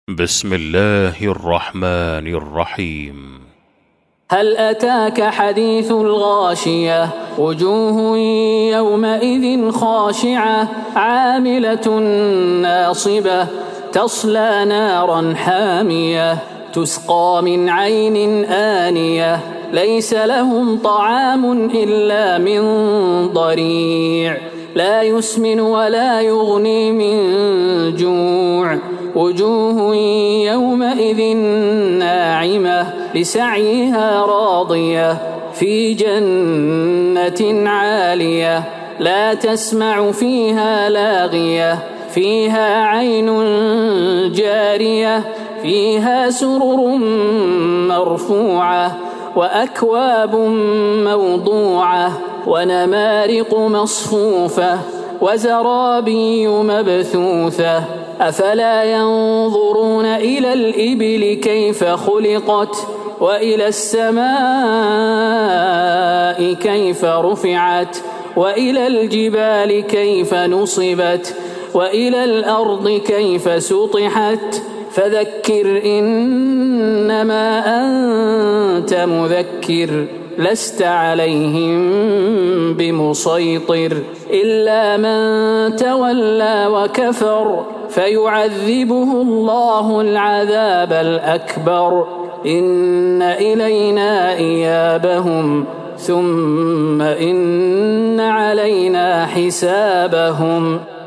بسم الله الرحمن الرحيم. هل أتاك حديث الغاشية وجوه يومئذ خاشعة عاملة ناصبة تصلى نارا حامية تسقى من عين آنية ليس لهم طعام إلا من ضريع لا يسمن ولا يغني من جوع وجوه يومئذ ناعمة لسعيها راضية في جنة عالية لا تسمع فيها لاغية فيها عين جارية فيها سرر مرفوعة وأكواب موضوعة ونمارق مصفوفة وزرابي مبثوثة أفلا ينظرون إلى الإبل كيف خلقت وإلى السماء كيف رفعت وإلى الجبال كيف نصبت وإلى الأرض كيف سطحت فذكر إنما أنت مذكر لست عليهم بمسيطر إلا من تولى وكفر فيعذبه الله العذاب الأكبر إن إلينا إيابهم ثم إن علينا حسابهم.